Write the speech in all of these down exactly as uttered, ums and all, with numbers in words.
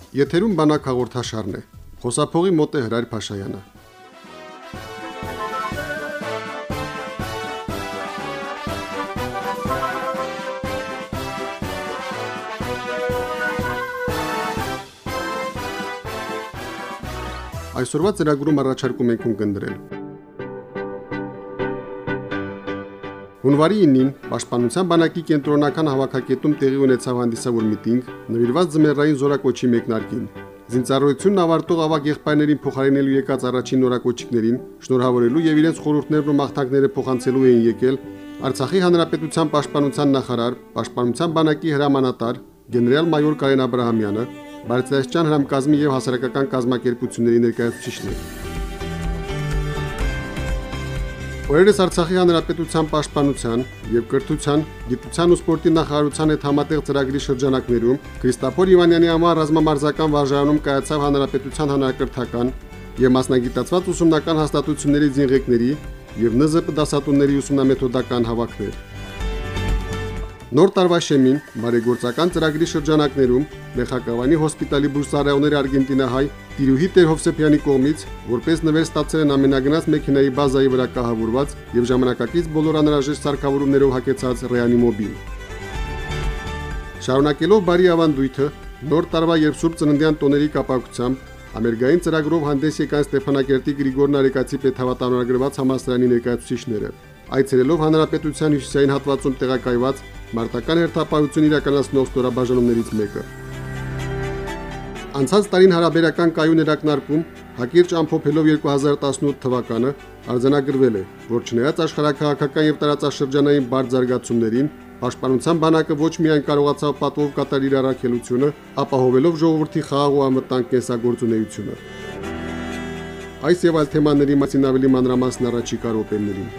Եթերում բանակ հաղորդաշարն է։ Խոսափողի մոտ է Հրայր Փաշայանը։ Այսօրվա ծրագրում առաջարկում ենք ունկնդրել։ Հունվարի ինին Պաշտպանության բանակի կենտրոնական հավաքակետում տեղի ունեցավ հանդիսավոր միտինգ, նվիրված ձմեռային զորակոչի մեկնարկին։ Զինծառայությունն ավարտող ավագ եղբայրներին փոխարինելու եկած առաջին նորակոչիկներին շնորհավորելու եւ իրենց խորհուրդներն ու մաղթանքները փոխանցելու էին եկել Արցախի Հանրապետության Պաշտպանության նախարար, Պաշտպանության բանակի հրամանատար գեներալ-մայոր Կարեն Աբրահամյանը, Բարձրաստիճան հրամկազմի եւ հասարակական կազմակերպությունների ներկայացուցիչներ։ Օրերս Արցախի Հանրապետության Պաշտպանության եւ Կրթության, Գիտության ու Սպորտի նախարարության հետ համատեղ ծրագրի շրջանակներում Քրիստոֆոր Իվանյանի անվան ռազմամարզական վարժարանում կայացավ Հանրապետության հանրակրթական եւ մասնագիտացված ուսումնական հաստատությունների զինղեկների եւ ՆԶՊ դասատուների ուսումնամեթոդական հավաքներ։ Նոր տարվա շեմին բարեգործական ծրագրի շրջանակներում Մեխակավանի հոսպիտալի բուժսարայողների արգենտինահայ Տիրուհի Տեր-Հովսեփյանի կողմից որպես նվեր ստացել են ամենագնաց մեքենայի բազայի վրա կահավորված եւ ժամանակակից բոլոր անհրաժեշտ սարքավորումներով հագեցած ռեանիմոբիլ։ Շարունակելով բարի ավանդույթը, նոր տարվա երբ Սուրբ Ծննդյան տոների կապակցությամբ ամերիկային ծրագրով հանդես եկան Ստեփանակերտի Գրիգոր Նարեկացի պետհավատարնագրված համալսարանի ներկայացուցիչները, այցելելով Հանրապետության հյուսիսային հատվածում տեղակայված մարտական հերթապահություն իրականացնող ստորաբաժանումներից մեկը։ Անցած տարին հարաբերական կայուն երակնարկում հակիրճ ամփոփելով երկու հազար տասնութ թվականը արձանագրվել է, որ չնայած աշխարհակահաղական եւ տարածաշրջանային բարդ զարգացումներին, Պաշտպանության բանակը ոչ միայն կարողացավ պատվով կատարել իր առաքելությունը, ապահովելով ժողովրդի խաղաղ ու անվտանգ կենսագործունեությունը։ Այս եւ այլ թեմաների մասին ավելի մանրամասն առաջիկա րոպեներին։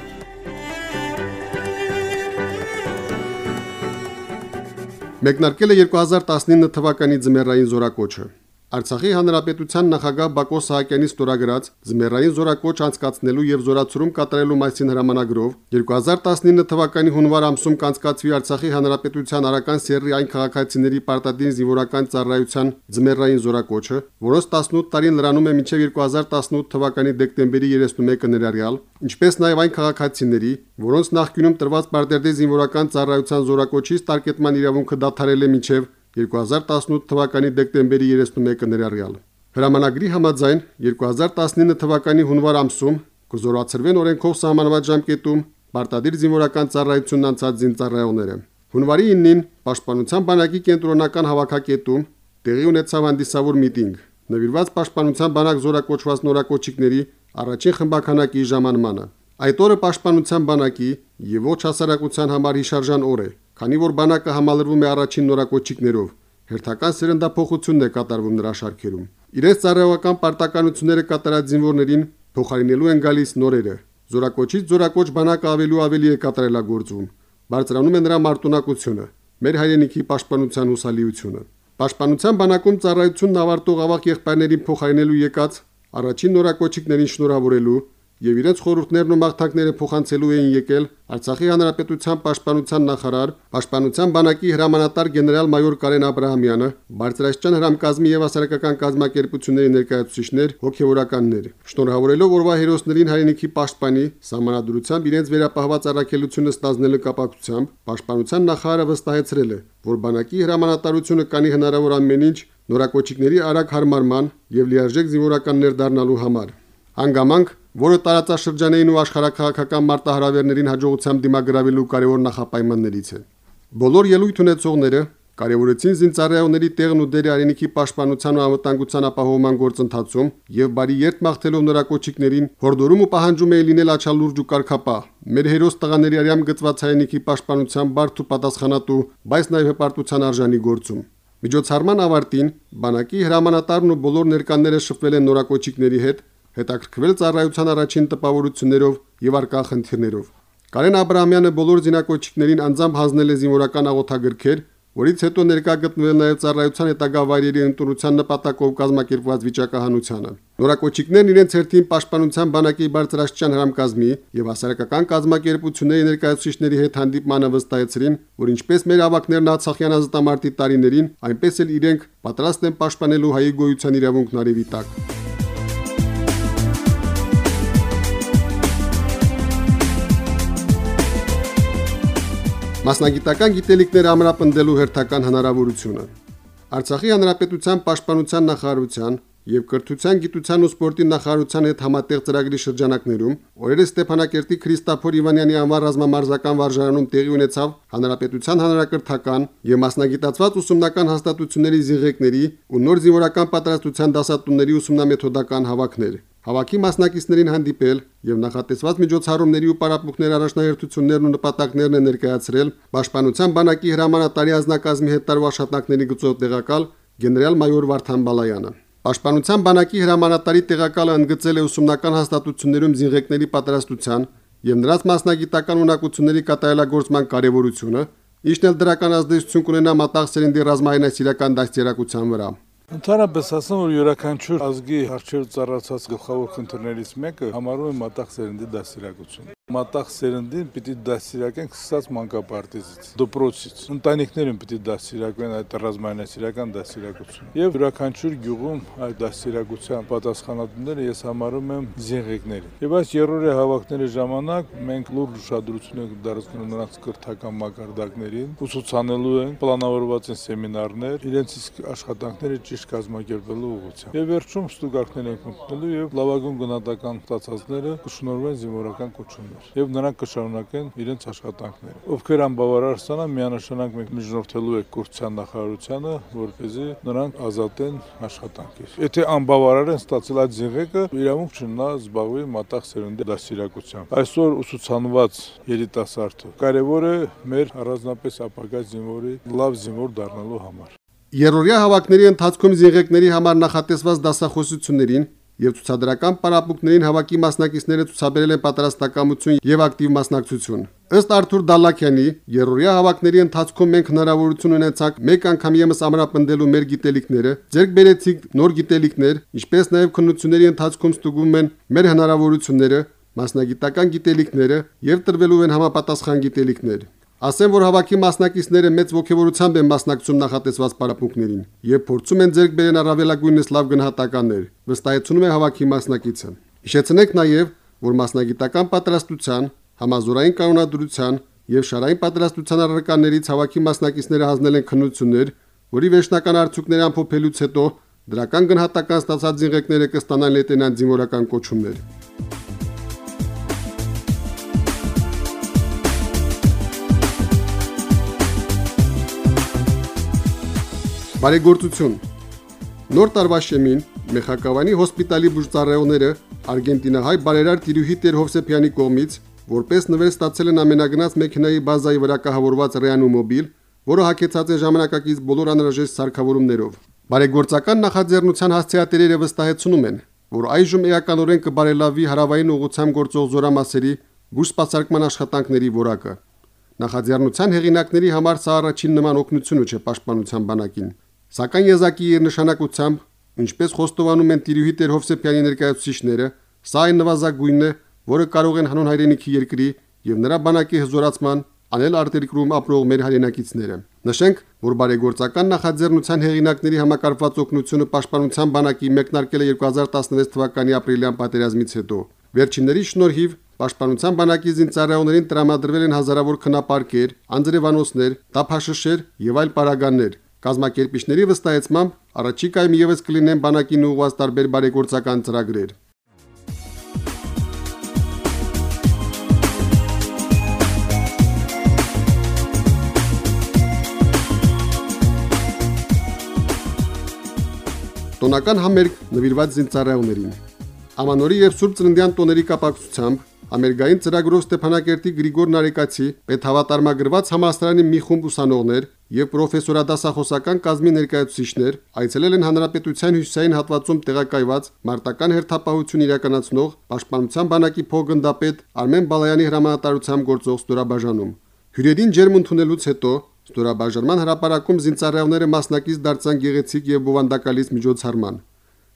Մեկնարկել է երկու հազար տասնինը թվականի ձմեռային զորակոչը։ Արցախի Հանրապետության նախագահ Բակո Սահակյանի ստորագրած ձմեռային զորակոչ անցկացնելու եւ զորացում կատարելու մասին հրամանագրով երկու հազար տասնինը թվականի հունվար ամսում կանցկացվի Արցախի Հանրապետության Արական սերրի այն քաղաքացիների պարտադիր զինվորական ծառայության ձմեռային զորակոչը, որոնց տասնութ տարին լրանում է մինչև երկու հազար տասնութ թվականի դեկտեմբերի երեսունմեկը ներառյալ, ինչպես նաեւ այն քաղաքացիների, որոնց նախկինում տրված պարտադիր զինվորական ծառայության զորակոչից տարկետման իրավունքը դադարել է մինչև երկու հազար տասնութ թվականի դեկտեմբերի երեսունմեկը ներառյալ։ Հրամանագրի համաձայն երկու հազար տասնինը թվականի հունվար ամսում կզորացրվեն օրենքով սահմանված ժամկետում պարտադիր զինվորական ծառայությունն անցած զինծառայողները։ Հունվարի ինին Պաշտպանության բանակի կենտրոնական հավաքակետում տեղի ունեցավ հանդիսավոր միտինգ, նվիրված Պաշտպանության բանակ զորակոչված նորակոչիկների առաջին խմբականակի ժամանմանը։ Այդ օրը Պաշտպանության բանակի եւ ոչ հասարակության համար հիշարժան օր է, քանի որ բանակը համալրվում է առաջին նորակոչիկներով։ Հերթական սերնդափոխությունն է կատարվում նրա շարքերում։ Իրենց ծառայողական պարտականությունները կատարած զինվորներին փոխարինելու են գալիս նորերը։ Զորակոչից զորակոչ բանակը ավելի ու ավելի է կատարելագործվում։ Բարձրանում է նրա մարտունակությունը, մեր հայրենիքի պաշտպանության հուսալիությունը։ Պաշտպանության բանակում ծառայությունն ավարտող ավագ եղբայրներին փոխարինելու եկած առաջին նորակոչիկներին շնորհավորելու եւ իրենց խորհուրդներն ու մաղթանքները փոխանցելու էին եկել Արցախի Հանրապետության Պաշտպանության նախարար, Պաշտպանության բանակի հրամանատար գեներալ-մայոր Կարեն Աբրահամյանը, Բարձրաստիճան հրամկազմի եւ հասարակական կազմակերպությունների ներկայացուցիչներ, հոգեվորականներ, շնորհավորելով օրվա հերոսներին հայրենիքի պաշտպանի սահմանադրությամբ իրենց վերապահված առաքելությունը ստանձնելու կապակցությամբ, Պաշտպանության նախարարը վստահեցրել է, որ բանակի հրամանատարությունը կանի հնարավոր ամեն ինչ նորակոչիկների արագ հարմարման եւ լիարժեք զինվորական ներդառնալու համար։ Հանգամանք, որը տարածաշրջանային ու աշխարհակահաղական մարտահրավերներին հաջողությամբ դիմագրավելու կարևոր նախապայմաններից է։ Բոլոր ելույթ ունեցողները կարևորեցին զինծառայողների տեղն ու դերը հայրենիքի պաշտպանության ու անվտանգության ապահովման գործընթացում եւ բարի երթ մաղթելով նորակոչիկներին հորդորում ու պահանջում էին լինել աչալուրջ ու կարգապահ, մեր հերոս տղաների արյամ գծված հայրենիքի պաշտպանության բարդ ու պատասխանատու, բայց նաեւ հպարտության արժանի գործում։ Միջոցառման ավարտին բանակի հրամանատարն ու բոլոր ներկաները շփվել են նորակոչիկների հետ, հետաքրքրվել ծառայության առաջին տպավորություններով եւ արկա խնդիրներով։ Կարեն Աբրահամյանը բոլոր զինակոչիկներին անձամբ հանձնել է զինվորական աղոթագրքեր, որից հետո ներկա գտնվել նաեւ ծառայության հետագա վայրերի ընտրության նպատակով կազմակերպված վիճակահանությանը։ Նորակոչիկներն իրենց հերթին պաշտպանության բանակի բարձրաստիճան հրամկազմի եւ հասարակական կազմակերպությունների ներկայացուցիչների հետ հանդիպմանը վստահեցրին, որ ինչպես մեր ավակներն Արցախյան ազատամարտի տարիներին, այնպես էլ իրենք պատրաստ են պաշտպանելու հայի գոյության իրավունքն արևի տակ։ Մասնագիտական գիտելիքները ամրապնդելու հերթական հնարավորությունը։ Արցախի հանրապետության պաշտպանության նախարարության եւ Կրթության, գիտության ու սպորտի նախարարության հետ համատեղ ծրագրի շրջանակներում օրերս Ստեփանակերտի Քրիստափոր Իվանյանի անվան ռազմամարզական վարժարանում տեղի ունեցավ հանրապետության հանրակրթական եւ մասնագիտացված ուսումնական հաստատությունների զինղեկների ու նոր զինվորական պատրաստության դասատուների ուսումնամեթոդական հավաքներ։ Հավաքի մասնակիցներին հանդիպել եւ նախատեսված միջոցառումների ու պարապմունքների առաջնահերթություններն ու նպատակներն են ներկայացրել Պաշտպանության բանակի հրամանատարի ազնագազմի հետ տարվա աշխատանքների գծով տեղակալ գեներալ-մայոր Վարդան Բալայանը։ Պաշտպանության բանակի հրամանատարի տեղակալը ընդգծել է ուսումնական հաստատություններում զինղեկների պատրաստության եւ նրանց մասնագիտական ունակությունների կատարելագործման կարեւորությունը, ինչն էլ դրական ազդեցություն կունենա մատաղ սերնդի ռազմահայնասիրական դաստիարակության վրա։ Ընդհանրապես ասեմ, որ յուրաքանչյուր ազգի առջև ծառացած գլխավոր խնդիրներից մեկը համարվում է մատաղ սերնդի դաստիարակությունը։ Մատաղ սերնդին պիտի դաստիարակենք սկսած մանկապարտեզից, դպրոցից, ընտանիքներում պիտի դաստիարակվեն այդ ռազմահայնասիրական դաստիարակությունը։ Եվ յուրաքանչյուր գյուղում այդ դաստիարակության պատասխանատուները ես համարում եմ զինղեկներին։ Եվ այս երրորդի հավաքների ժամանակ մենք լուրջ ուշադրություն ենք դարձնում նրանց կրթական մակարդակներին, ուսուցանելու են, պլանավորված են սեմինարներ, իրենց իսկ աշխատանքները ճիշտ կազմակերպելու ուղղությամբ։ Եվ վերջում ստուգարքներ ենք մտնելու եւ լավագույն գնահատական ստացածները կշնորհվեն զինվորական կոչումներ եւ նրանք կշարունակեն իրենց աշխատանքները։ Ովքեր անբավարար ստանան, միանշանակ մենք միջնորդելու ենք կուրսության նախարարությանը, որպեսզի նրանք ազատեն աշխատանքից։ Եթե անբավարար են ստացել այդ զինղեկը, իրավունք չունենա զբաղվի մատաղ սերնդի դաստիարակությամբ։ Այսօր ուսուցանված երիտասարդը կարևոր է մեր առանձնապես ապագա զինվորի լավ զինվոր դառնալու համար։ Երրորդյա հավաքների ընթացքում զինղեկների համար նախատեսված դասախոսություններին եւ ցուցադրական պարապմունքներին հավաքի մասնակիցները ցուցաբերել են պատրաստակամություն եւ ակտիվ մասնակցություն։ Ըստ Արթուր Դալլաքյանի, երրորդյա հավաքների ընթացքում մենք հնարավորություն ունեցանք մեկ անգամ ևս ամրապնդելու մեր գիտելիքները, ձեռք բերեցինք նոր գիտելիքներ, ինչպես նաեւ քննությունների ընթացքում ստուգում են մեր հնարավորությունները, մասնագիտական գիտելիքները եւ տրվելու են համապատասխան գիտելիքներ։ Ասեմ, որ հավաքի մասնակիցները մեծ ողջավորությամբ են մասնակցում նախատեսված պարապմունքներին եւ փորձում են ձեռք բերեն առավելագույնս լավ գնահատականներ, վստահեցնում է հավաքի մասնակիցը։ Հիշեցնենք նաեւ, որ մասնագիտական պատրաստության, համազորային կանոնադրության եւ շարային պատրաստության առարկաներից հավաքի մասնակիցները հանձնել են քննություններ, որի վերջնական արդյունքները ամփոփելուց հետո դրական գնահատական ստացած զինղեկները կստանան լեյտենանտ զինվորական կոչումներ։ Բարեգործություն։ Նոր տարվա շեմին Մեխակավանի հոսպիտալի բուժծառայողները արգենտինահայ բարերար Տիրուհի Տեր Հովսեփյանի կողմից որպես նվեր ստացել են ամենագնաց մեքենայի բազայի վրա կահավորված ռեանիմոբիլ, որը հագեցած է ժամանակակից բոլոր անհրաժեշտ սարքավորումներով։ Բարեգործական նախաձեռնության հասցեատերերը վստահեցնում են, որ այժմ էականորեն կբարելավի հարավային ուղղությամբ գործող զորամասերի բուժսպասարկման աշխատանքների որակը։ Նախաձեռնության հեղինակների համար սա առաջին նման օգնությունը չէ պաշտպանության բանակին, սակայն եզակի իր նշանակությամբ, ինչպես խոստովանում են Տիրուհի Տեր Հովսեփյանի ներկայացուցիչները, սա այն նվազագույնն է, որը կարող են հանուն հայրենիքի երկրի եւ նրա բանակի հզորացման անել արտերկրում ապրող մեր հայրենակիցները։ Նշենք, որ բարեգործական նախաձեռնության հեղինակների համակարգված օգնությունը պաշտպանության բանակի մեկնարկել է երկու հազար տասնվեց թվականի ապրիլյան պատերազմից հետո։ Վերջինների շնորհիվ Պաշտպանության բանակի զինծառայողներին տրամադրվել են հազարավոր քնապարկեր, անձրևանոցներ, տափաշշեր եւ այլ պարագաներ։ Կազմակերպիչների վստահեցմամբ առաջիկայում ևս կլինեն բանակին ուղղված տարբեր բարեգործական ծրագրեր։ Տոնական համերգ նվիրված զինծառայողներին։ Ամանորի եւ Սուրբ Ծննդյան տոների կապակցությամբ ամերիկային ծրագրով Ստեփանակերտի Գրիգոր Նարեկացի պետհավատարմագրված համալսարանի մի խումբ ուսանողներ եւ պրոֆեսորադասախոսական կազմի ներկայացուցիչներ այցելել են Հանրապետության հյուսիսային հատվածում տեղակայված մարտական հերթապահություն իրականացնող Պաշտպանության բանակի փոխգնդապետ Արմեն Բալայանի հրամանատարությամբ գործող ստորաբաժանում։ Հյուրերին ջերմ ընդունելուց հետո ստորաբաժանման հրապարակում զինծառայողները մասնակից դարձան գեղեցիկ եւ բովանդակալից միջոցառման։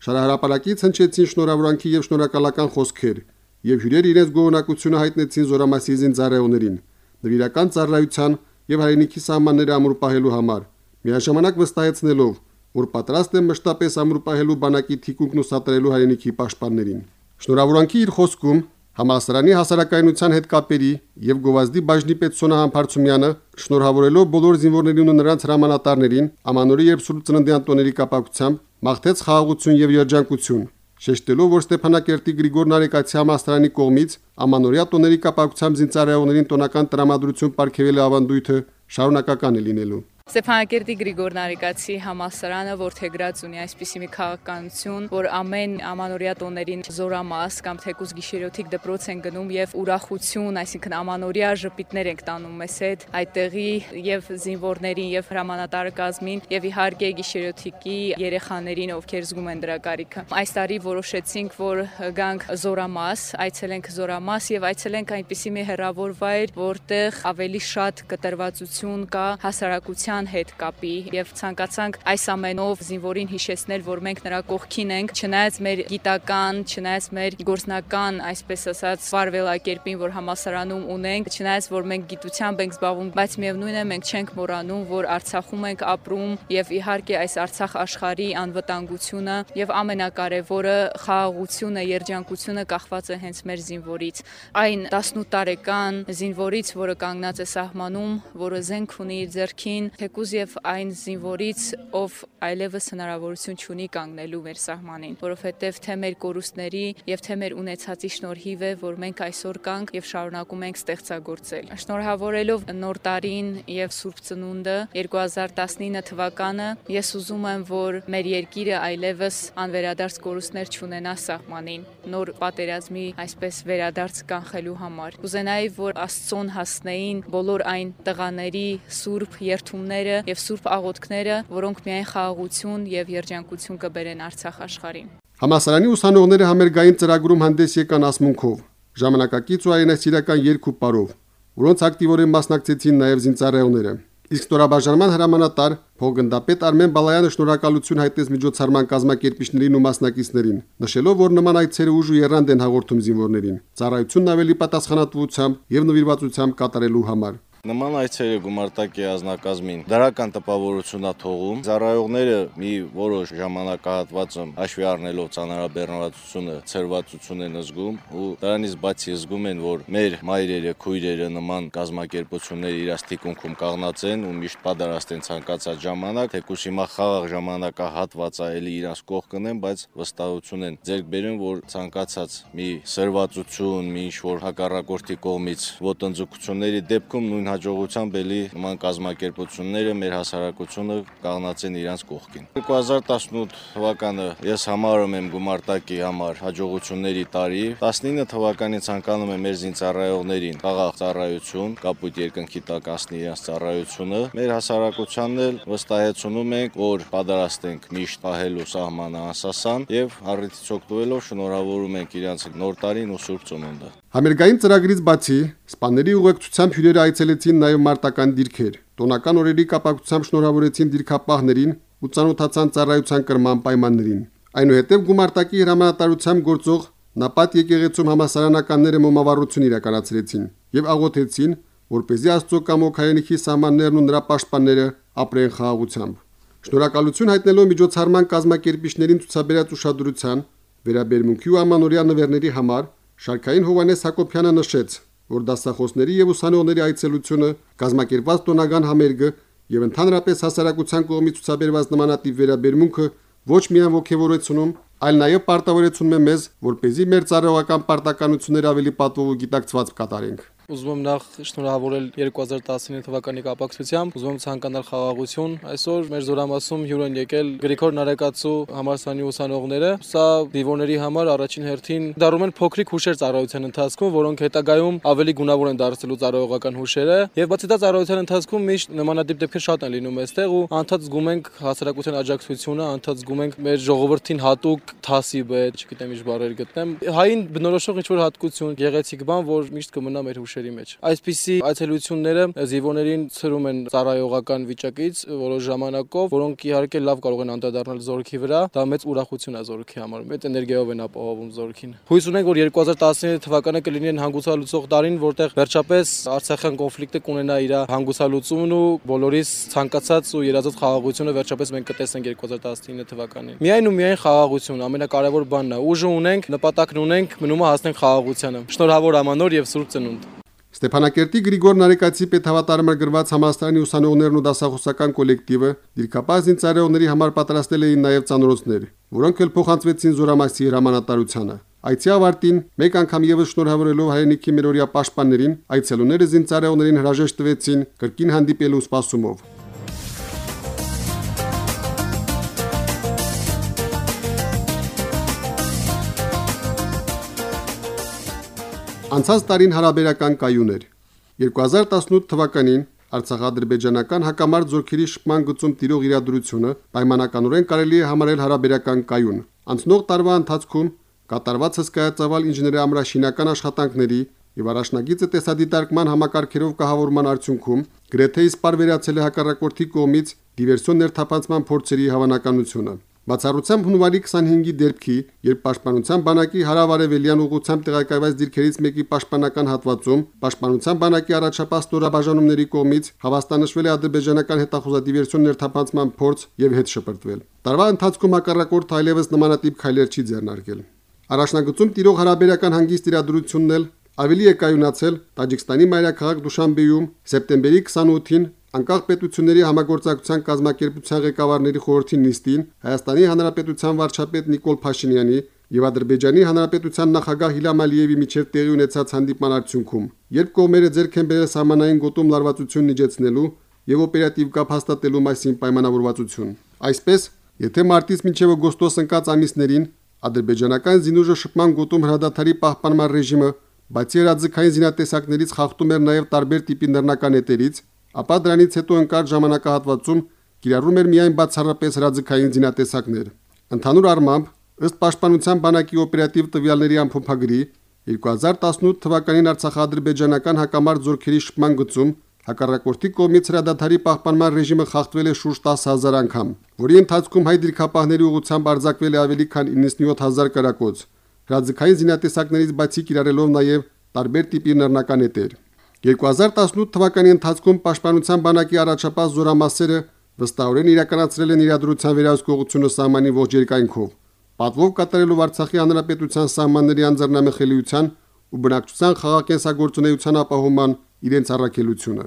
Շարահրապարակից հնչեցին շնորհավորանքի եւ շնորհակալական խոսքեր, եւ հյուրեր իրենց գոհունակությունը հայտնեցին Զորամասի զինծառայողներին, նվիրական ծառայության եւ հայրենիքի սահմանները ամուր պահելու համար, միաժամանակ վստահեցնելով, որ պատրաստ են մշտապես ամուր պահելու բանակի թիկունքն ու սատարելու հայրենիքի պաշտպաններին։ Շնորհավորանքի իր խոսքում համալսարանի հասարակայնության հետ կապերի եւ գովազդի բաժնի պետ Սոնա Համբարձումյանը շնորհավորելով բոլոր զինվորներին ու նրանց հրամանատարներին Ամանորի եւ Սուրբ Ծննդյան տոների կապակցությամբ մաղթեց խաղաղություն եւ երջանկություն, շեշտելով, որ Ստեփանակերտի Գրիգոր Նարեկացի համալսարանի կողմից Ամանորյա տոների կապակցությամբ զինծառայողներին տոնական տրամադրություն ապարգևելու ավանդույթը շարունակական է լինելու։ Ստեփանակերտի Գրիգոր Նարեկացի համալսարանը որդեգրած ունի այսպիսի մի քաղաքականություն, որ ամեն ամանորյա տոներին զորամաս կամ թեկուզ գիշերօթիկ դպրոց են գնում եւ ուրախություն, այսինքն ամանորյա ժպիտներ ենք տանում մեզ հետ այդտեղի եւ զինվորներին եւ հրամանատար կազմին եւ իհարկե գիշերօթիկի երեխաներին, ովքեր զգում են դրա կարիքը։ Այս տարի որոշեցինք, որ գանք զորամաս, այցելենք զորամաս եւ այցելենք այնպիսի մի հեռավոր վայր, որտեղ ավելի շատ կտրվածություն կա հասարակության հետ կապի եւ ցանկացանք այս ամենով զինվորին հիշեցնել, որ մենք նրա կողքին ենք, չնայած մեր գիտական, չնայած մեր գործնական, այսպես ասած, վարվելակերպին, որ համալսարանում ունենք, չնայած որ մենք գիտությամբ ենք զբաղվում, բայց միևնույն է մենք չենք մոռանում, որ Արցախում ենք ապրում եւ իհարկե այս Արցախ աշխարհի անվտանգությունը եւ ամենակարևորը խաղաղությունը, երջանկությունը կախված է հենց մեր զինվորից։ Այն տասնութ տարեկան զինվորից, որը կանգնած է սահմանում, որը զենք ունի ձեռքին, թեկուզ եւ այն զինվորից, ով այլևս հնարավորություն չունի կանգնելու մեր սահմանին, որովհետեւ թե մեր կորուստների եւ թե մեր ունեցածի շնորհիվ է, որ մենք այսօր կանք եւ շարունակում ենք ստեղծագործել։ Շնորհավորելով նոր տարին եւ Սուրբ Ծնունդը երկու հազար տասնինը թվականը, ես ուզում եմ, որ մեր երկիրը այլևս անվերադարձ կորուստներ չունենա սահմանին, նոր պատերազմի այսպես վերադարձ կանխելու համար։ Կուզենայի, որ Աստծուն հասնեին բոլոր այն տղաների սուրբ երթումները եւ սուրբ աղոթքները, որոնք միայն խաղաղություն եւ երջանկություն կբերեն Արցախ աշխարհին։ Համալսարանի ուսանողները համերգային ծրագրում հանդես եկան ասմունքով, ժամանակակից ու այրենասիրական երգ ու պարով, որոնց ակտիվորեն մասնակցեցին նաեւ զինծառայողները։ Իսկ ստորաբաժանման հրամանատար փոխգնդապետ Արմեն Բալայանը շնորհակալություն հայտնեց միջոցառման կազմակերպիչներին ու մասնակիցներին, նշելով, որ նման այցերը ուժ ու եռանդ են հաղորդում զինվորներին, ծառայությունն ավելի պատասխանատվությամբ եւ նվիրվածությամբ կատարելու համար։ Նման այցերը գումարտակի ազնագազմին դրական տպավորություն է թողում։ Ծառայողները մի որոշ ժամանակահատվածում հաշվի առնելով ծանրաբեռնվածությունը, ցրվածություն են զգում ու դրանից բացի զգում են, որ մեր մայրերը, քույրերը նման կազմակերպություններ իրաց թիկունքում կաղնած են ու միշտ պատրաստ են ցանկացած ժամանակ, թեկուզ հիմա խաղաղ ժամանակահատվածը էլի իրաց կողքն են, բայց վստահություն են ձեռք բերում, որ ցանկացած մի սրվածություն, մի ինչ-որ հակառակորդի կողմից ոտնձգությունների դեպքում նույն հաջողությամբ էլի նման կազմակերպությունները մեր հասարակությունը կաղնած են իրանց կողքին։ երկու հազար տասնութ թվականը ես համարում եմ գումարտակի համար հաջողությունների տարի։ տասնինը թվականի ցանկանում եմ մեր զինծառայողներին խաղաղ ծառայություն, կապույտ երկնքի տակ անցնի իրենց ծառայությունը։ Մեր հասարակությանն էլ վստահեցնում ենք, որ պատրաստ ենք միշտ պահելու սահմանը անսասան եւ առիթից օգտվելով շնորհավորում ենք իրենց նոր տարին ու Սուրբ Ծնունդը։ Համերգային ծրագրից բացի սպաների ուղեկցությամբ հյուրերը այցելեցին նաև մարտական դիրքեր, տոնական օրերի կապակցությամբ շնորհավորեցին դիրքապահներին ու ծանոթացան ծառայության կրման պայմաններին։ Այնուհետև գումարտակի հրամանատարությամբ գործող Նապատ եկեղեցում համասարանականները մոմավառություն իրականացրեցին եւ աղոթեցին, որպեսզի Աստծո կամոք հայրենիքի սահմաններն ու նրա պաշտպանները ապրեն խաղաղությամբ։ Շնորհակալություն հայտնելով միջոցառման կազմակերպիչներին ցուցաբերած ուշադրության, վերաբերմունքի ու ամանորյա նվերների համար Շարքային Հովանես Հակոբյանը նշեց, որ դասախոսների եւ ուսանողների այցելությունը, կազմակերպված տոնական համերգը եւ ընդհանրապես հասարակության կողմից ցուցաբերված նմանատիպ վերաբերմունքը ոչ միայն ոգևորեցնում, այլ նաեւ պարտավորեցնում է մեզ, որպեսզի մեր ծառայողական պարտականությունները ավելի պատվով ու գիտակցված կատարենք։ Ուզում եմ նախ շնորհավորել երկու հազար տասնինը թվականի կապակցությամբ, ուզում եմ ցանկանալ խաղաղություն։ Այսօր մեր զորամասում հյուր են եկել Գրիգոր Նարեկացու համալսարանի ուսանողները։ Սա զինվորների համար առաջին հերթին դառնում են փոքրիկ հուշեր ծառայության ընթացքում, որոնք հետագայում ավելի գունավոր են դարձելու ծառայողական հուշերը։ Եվ բացի դա ծառայության ընթացքում միշտ նմանատիպ դեպքեր շատ են լինում այստեղ ու անդադ զգում ենք հասարակության աջակցությունը, անդադ զգում ենք մեր ժողովրդին հատուկ թասիբ է, չգիտեմ ինչ բառեր գտնեմ։ Հային բնորոշող ինչ-որ հատկություն, գեղեցիկ բան, որ միշտ կմնա մեր հուշերի հարցերի մեջ։ Այսպիսի այցելությունները զինվորներին ցրում են ծառայողական վիճակից որոշ ժամանակով, որոնք իհարկե լավ կարող են անդրադառնալ զորքի վրա, դա մեծ ուրախություն է զորքի համար, մեծ էներգիայով են ապահովում զորքին։ Հույս ունենք, որ երկու հազար տասնինը թվականը կլինի հանգուցալուծող տարին, որտեղ վերջապես Արցախյան կոնֆլիկտը կունենա իր հանգուցալուծումն ու բոլորիս ցանկացած ու երազած խաղաղությունը վերջապես մենք կտեսնենք երկու հազար տասնինը թվականին։ Միայն ու միայն խաղաղություն, ամենակարևոր բանն է։ Ուժը ունենք, նպատակն ունենք, մնում է հասնենք խաղաղությանը։ Շնորհավոր Ամանոր եւ Սուրբ Ծնունդ։ Ստեփանակերտի Գրիգոր Նարեկացի պետհավատարմար գրված համալսարանի ուսանողներն ու դասախոսական կոլեկտիվը դիրքապահ զինծառայողների համար պատրաստել էին նաև ծանոթներ, որոնք էլ փոխանցվեցին Զորամասի հրամանատարությանը։ Այցի ավարտին մեկ անգամ եւս շնորհավորելով հայրենիքի մերօրյա պաշտպաններին, այցելուները զինծառայողներին հրաժեշտ տվեցին կրկին հանդիպելու սպասումով։ Անցած տարին հարաբերական կայուն էր։ երկու հազար տասնութ թվականին Արցախ-ադրբեջանական հակամարտ զորքերի շփման գծում տիրող իրադրությունը պայմանականորեն կարելի է համարել հարաբերական կայուն։ Անցնող տարվա ընթացքում կատարված հսկայածավալ ինժեներամրաշինական աշխատանքների եւ առաջնագիծը տեսադիտարկման համակարգերով կահավորման արդյունքում գրեթե իսպար վերացել է հակառակորդի կողմից դիվերսիոն ներթափանցման փորձերի հավանականությունը։ Բացառությամբ հունվարի քսանհինգի դեպքի, երբ Պաշտպանության բանակի հարավարևելյան ուղղությամբ տեղակայված դիրքերից մեկի պաշտպանական հատվածում Պաշտպանության բանակի առաջապահ ստորաբաժանումների կողմից հավաստանշվել է ադրբեջանական հետախուզադիվերսիոն ներթափանցման փորձ եւ հետ շպրտվել։ Տարվա ընթացքում հակառակորդը այլևս նմանատիպ քայլեր չի ձեռնարկել։ Առաջնագծում տիրող հարաբերական հանգիստ իրադրությունն էլ ավելի է կայունացել Տաջիկստանի մայրաքաղաք Դուշանբեում սեպտեմբերի քսանութին անկախ պետությունների համագործակցության կազմակերպության ղեկավարների խորհրդի նիստին Հայաստանի Հանրապետության վարչապետ Նիկոլ Փաշինյանի եւ Ադրբեջանի Հանրապետության նախագահ Իլհամ Ալիևի միջև տեղի ունեցած հանդիպման արդյունքում, երբ կողմերը ձեռք են բերել սահմանային գոտում լարվածություն միջեցնելու եւ օպերատիվ կապ հաստատելու մասին պայմանավորվածություն։ Այսպես, եթե մարտից մինչև օգոստոս ընկած ամիսներին ադրբեջանական զինուժը շփման գոտում հրադադարի պահպանման ռեժիմը բացի հրաձգային զինատեսակներից խախտում էր նաև տարբեր տիպի նռնական էտերից, ապա դրանից հետո ընկած ժամանակահատվածում կիրառում էր միայն բացառապես հրաձգային զինատեսակներ։ Ընդհանուր առմամբ, ըստ Պաշտպանության բանակի օպերատիվ տվյալների ամփոփագրի, երկու հազար տասնութ թվականին Արցախ-ադրբեջանական հակամարտ զորքերի շփման գծում հակառակորդի կողմից հրադադարի պահպանման ռեժիմը խախտվել է շուրջ տասը հազար անգամ, որի ընթացքում հայ դիրքապահների ուղղությամբ արձակվել է ավելի քան իննսունյոթ հազար կրակոց, հրաձգային զինատեսակներից բացի կիրառելով նաև տարբեր տիպի նռնական էտեր։ երկու հազար տասնութ թվականի ընթացքում Պաշտպանության բանակի առաջապահ զորամասերը վստահորեն իրականացրել են իրադրության վերահսկողությունը սահմանի ողջ երկայնքով, պատվով կատարելով Արցախի Հանրապետության սահմանների անձեռնամխելիության ու բնակչության խաղաղ ապահովման իրենց առաքելությունը։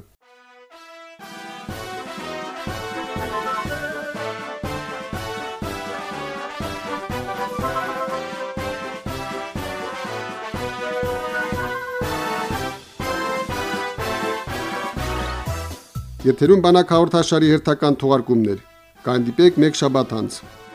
Եթերում բանակ հաղորդաշարի հերթական թողարկումներ։ Կհանդիպեք մեկ շաբաթ անց։